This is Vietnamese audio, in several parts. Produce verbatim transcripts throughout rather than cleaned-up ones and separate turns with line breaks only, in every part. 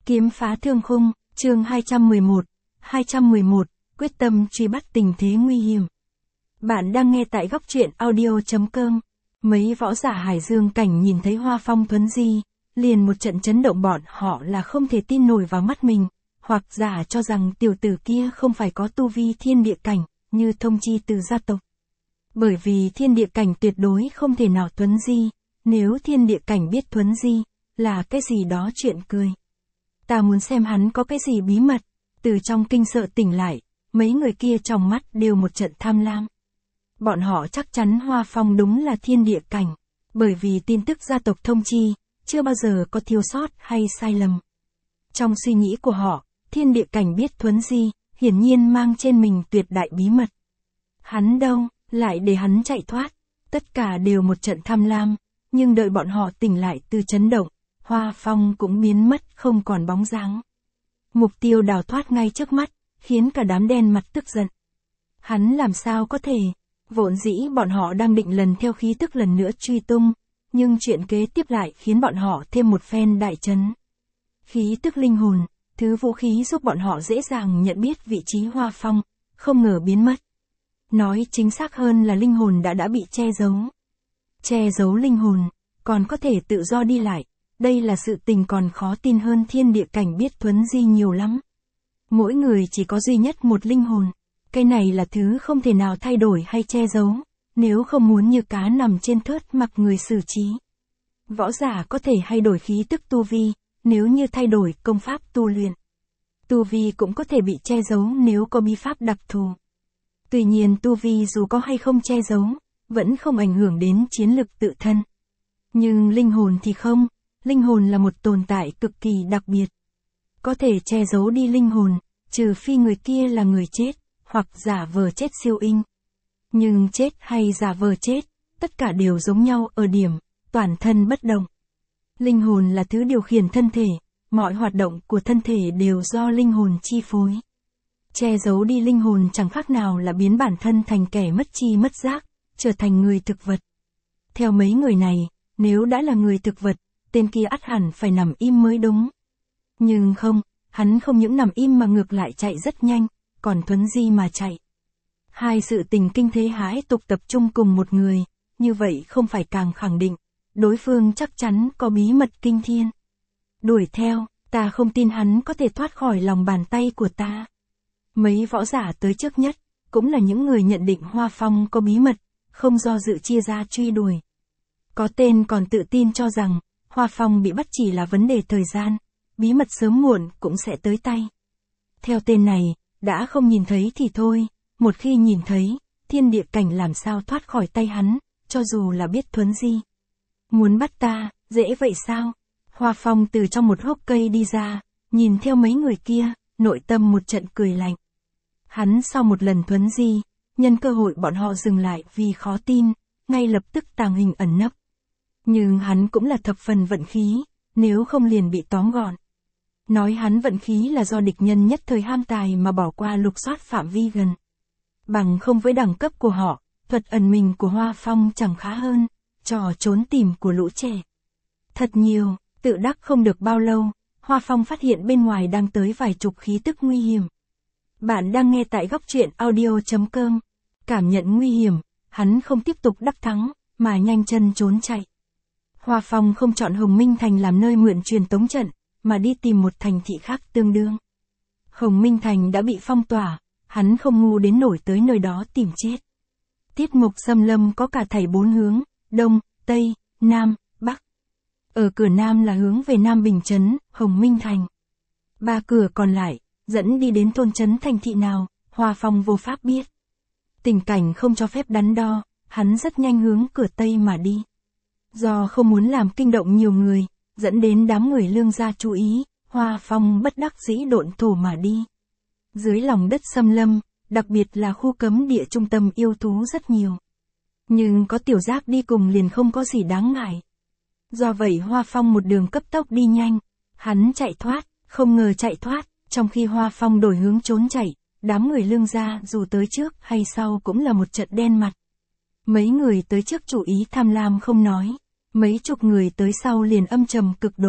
Kiếm phá thương khung, chương hai trăm mười một, hai trăm mười một, quyết tâm truy bắt tình thế nguy hiểm. Bạn đang nghe tại góc truyện audio chấm com. Mấy võ giả Hải Dương Cảnh nhìn thấy Hoa Phong Thuấn Di, liền một trận chấn động, bọn họ là không thể tin nổi vào mắt mình, hoặc giả cho rằng tiểu tử kia không phải có tu vi thiên địa cảnh, như thông chi từ gia tộc. Bởi vì thiên địa cảnh tuyệt đối không thể nào Thuấn Di, nếu thiên địa cảnh biết Thuấn Di, là cái gì đó chuyện cười. Ta muốn xem hắn có cái gì bí mật. Từ trong kinh sợ tỉnh lại, mấy người kia trong mắt đều một trận tham lam. Bọn họ chắc chắn Hoa Phong đúng là thiên địa cảnh, bởi vì tin tức gia tộc thông chi, chưa bao giờ có thiếu sót hay sai lầm. Trong suy nghĩ của họ, thiên địa cảnh biết Thuấn Di, hiển nhiên mang trên mình tuyệt đại bí mật. Hắn đâu, lại để hắn chạy thoát, tất cả đều một trận tham lam, nhưng đợi bọn họ tỉnh lại từ chấn động, Hoa Phong cũng biến mất không còn bóng dáng. Mục tiêu đào thoát ngay trước mắt, khiến cả đám đen mặt tức giận. Hắn làm sao có thể, vốn dĩ bọn họ đang định lần theo khí tức lần nữa truy tung, nhưng chuyện kế tiếp lại khiến bọn họ thêm một phen đại chấn. Khí tức linh hồn, thứ vũ khí giúp bọn họ dễ dàng nhận biết vị trí Hoa Phong, không ngờ biến mất. Nói chính xác hơn là linh hồn đã đã bị che giấu. Che giấu linh hồn, còn có thể tự do đi lại. Đây là sự tình còn khó tin hơn thiên địa cảnh biết Thuấn Di nhiều lắm. Mỗi người chỉ có duy nhất một linh hồn. Cái này là thứ không thể nào thay đổi hay che giấu, nếu không muốn như cá nằm trên thớt mặc người xử trí. Võ giả có thể thay đổi khí tức tu vi, nếu như thay đổi công pháp tu luyện. Tu vi cũng có thể bị che giấu nếu có bí pháp đặc thù. Tuy nhiên tu vi dù có hay không che giấu, vẫn không ảnh hưởng đến chiến lực tự thân. Nhưng linh hồn thì không. Linh hồn là một tồn tại cực kỳ đặc biệt. Có thể che giấu đi linh hồn, trừ phi người kia là người chết, hoặc giả vờ chết siêu inh. Nhưng chết hay giả vờ chết, tất cả đều giống nhau ở điểm, toàn thân bất động. Linh hồn là thứ điều khiển thân thể, mọi hoạt động của thân thể đều do linh hồn chi phối. Che giấu đi linh hồn chẳng khác nào là biến bản thân thành kẻ mất tri mất giác, trở thành người thực vật. Theo mấy người này, nếu đã là người thực vật, tên kia ắt hẳn phải nằm im mới đúng. Nhưng không, hắn không những nằm im mà ngược lại chạy rất nhanh, còn Thuấn Di mà chạy. Hai sự tình kinh thế hãi tục tập trung cùng một người, như vậy không phải càng khẳng định, đối phương chắc chắn có bí mật kinh thiên. Đuổi theo, ta không tin hắn có thể thoát khỏi lòng bàn tay của ta. Mấy võ giả tới trước nhất, cũng là những người nhận định Hoa Phong có bí mật, không do dự chia ra truy đuổi. Có tên còn tự tin cho rằng, Hoa Phong bị bắt chỉ là vấn đề thời gian, bí mật sớm muộn cũng sẽ tới tay. Theo tên này, đã không nhìn thấy thì thôi, một khi nhìn thấy, thiên địa cảnh làm sao thoát khỏi tay hắn, cho dù là biết Thuấn Di. Muốn bắt ta, dễ vậy sao? Hoa Phong từ trong một hốc cây đi ra, nhìn theo mấy người kia, nội tâm một trận cười lạnh. Hắn sau một lần Thuấn Di, nhân cơ hội bọn họ dừng lại vì khó tin, ngay lập tức tàng hình ẩn nấp. Nhưng hắn cũng là thập phần vận khí, nếu không liền bị tóm gọn. Nói hắn vận khí là do địch nhân nhất thời ham tài mà bỏ qua lục soát phạm vi gần. Bằng không với đẳng cấp của họ, thuật ẩn mình của Hoa Phong chẳng khá hơn, trò trốn tìm của lũ trẻ. Thật nhiều, tự đắc không được bao lâu, Hoa Phong phát hiện bên ngoài đang tới vài chục khí tức nguy hiểm. Bạn đang nghe tại góc truyện audio chấm com. Cảm nhận nguy hiểm, hắn không tiếp tục đắc thắng, mà nhanh chân trốn chạy. Hoa Phong không chọn Hồng Minh Thành làm nơi mượn truyền tống trận, mà đi tìm một thành thị khác tương đương. Hồng Minh Thành đã bị phong tỏa, hắn không ngu đến nổi tới nơi đó tìm chết. Tiết mục xâm lâm có cả thảy bốn hướng, Đông, Tây, Nam, Bắc. Ở cửa Nam là hướng về Nam Bình Trấn, Hồng Minh Thành. Ba cửa còn lại, dẫn đi đến thôn trấn thành thị nào, Hoa Phong vô pháp biết. Tình cảnh không cho phép đắn đo, hắn rất nhanh hướng cửa Tây mà đi. Do không muốn làm kinh động nhiều người, dẫn đến đám người Lương gia chú ý, Hoa Phong bất đắc dĩ độn thổ mà đi. Dưới lòng đất xâm lâm, đặc biệt là khu cấm địa trung tâm yêu thú rất nhiều. Nhưng có tiểu giác đi cùng liền không có gì đáng ngại. Do vậy Hoa Phong một đường cấp tốc đi nhanh, hắn chạy thoát, không ngờ chạy thoát, trong khi Hoa Phong đổi hướng trốn chạy, đám người Lương gia dù tới trước hay sau cũng là một trận đen mặt. Mấy người tới trước chủ ý tham lam không nói, mấy chục người tới sau liền âm trầm cực độ.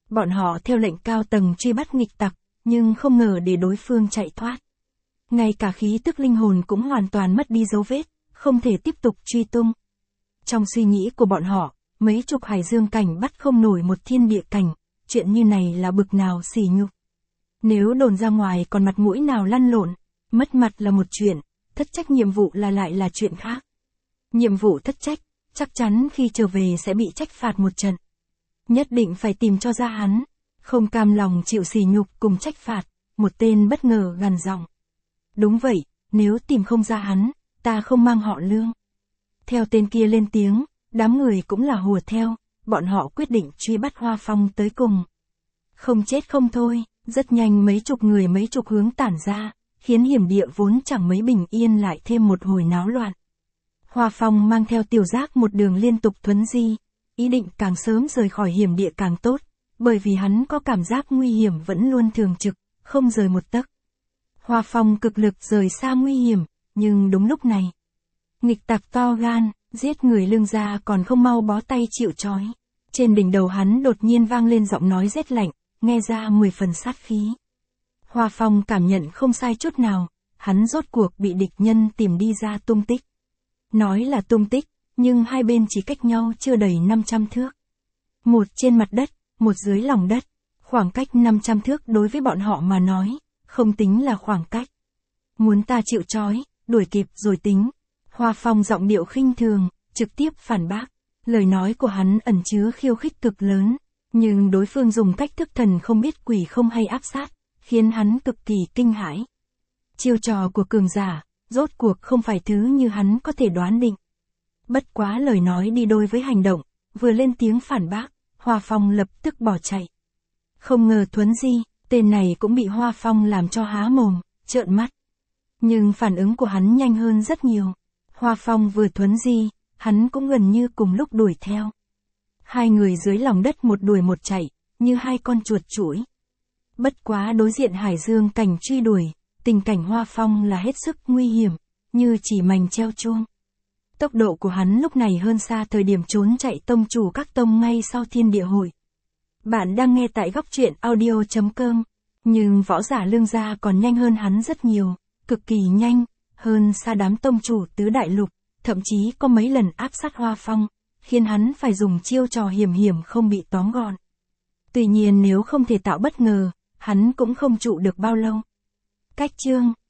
Bọn họ theo lệnh cao tầng truy bắt nghịch tặc, nhưng không ngờ để đối phương chạy thoát. Ngay cả khí tức linh hồn cũng hoàn toàn mất đi dấu vết, không thể tiếp tục truy tung. Trong suy nghĩ của bọn họ, mấy chục hải dương cảnh bắt không nổi một thiên địa cảnh, chuyện như này là bực nào sỉ nhục. Nếu đồn ra ngoài còn mặt mũi nào lăn lộn, mất mặt là một chuyện, thất trách nhiệm vụ là lại là chuyện khác. Nhiệm vụ thất trách, chắc chắn khi trở về sẽ bị trách phạt một trận. Nhất định phải tìm cho ra hắn, không cam lòng chịu sỉ nhục cùng trách phạt, một tên bất ngờ gằn giọng. Đúng vậy, nếu tìm không ra hắn, ta không mang họ Lương. Theo tên kia lên tiếng, đám người cũng là hùa theo, bọn họ quyết định truy bắt Hoa Phong tới cùng. Không chết không thôi, rất nhanh mấy chục người mấy chục hướng tản ra, khiến hiểm địa vốn chẳng mấy bình yên lại thêm một hồi náo loạn. Hoa Phong mang theo Tiểu Giác một đường liên tục thuấn di, ý định càng sớm rời khỏi hiểm địa càng tốt, bởi vì hắn có cảm giác nguy hiểm vẫn luôn thường trực, không rời một tấc. Hoa Phong cực lực rời xa nguy hiểm, nhưng đúng lúc này, nghịch tặc to gan, giết người Lương gia còn không mau bó tay chịu trói. Trên đỉnh đầu hắn đột nhiên vang lên giọng nói rét lạnh, nghe ra mười phần sát khí. Hoa Phong cảm nhận không sai chút nào, hắn rốt cuộc bị địch nhân tìm đi ra tung tích. Nói là tung tích, nhưng hai bên chỉ cách nhau chưa đầy năm trăm thước. Một trên mặt đất, một dưới lòng đất, khoảng cách năm trăm thước đối với bọn họ mà nói, không tính là khoảng cách. Muốn ta chịu trói, đuổi kịp rồi tính. Hoa Phong giọng điệu khinh thường, trực tiếp phản bác. Lời nói của hắn ẩn chứa khiêu khích cực lớn, nhưng đối phương dùng cách thức thần không biết quỷ không hay áp sát, khiến hắn cực kỳ kinh hãi. Chiêu trò của cường giả, rốt cuộc không phải thứ như hắn có thể đoán định. Bất quá lời nói đi đôi với hành động, vừa lên tiếng phản bác, Hoa Phong lập tức bỏ chạy. Không ngờ thuấn di, tên này cũng bị Hoa Phong làm cho há mồm, trợn mắt. Nhưng phản ứng của hắn nhanh hơn rất nhiều. Hoa Phong vừa thuấn di, hắn cũng gần như cùng lúc đuổi theo. Hai người dưới lòng đất một đuổi một chạy, như hai con chuột chủi. Bất quá đối diện hải dương cảnh truy đuổi, tình cảnh Hoa Phong là hết sức nguy hiểm, như chỉ mành treo chuông. Tốc độ của hắn lúc này hơn xa thời điểm trốn chạy tông chủ các tông ngay sau thiên địa hội. Bạn đang nghe tại góc truyện audio chấm com, nhưng võ giả Lương gia còn nhanh hơn hắn rất nhiều, cực kỳ nhanh, hơn xa đám tông chủ tứ đại lục, thậm chí có mấy lần áp sát Hoa Phong, khiến hắn phải dùng chiêu trò hiểm hiểm không bị tóm gọn. Tuy nhiên nếu không thể tạo bất ngờ, hắn cũng không trụ được bao lâu. Cách chương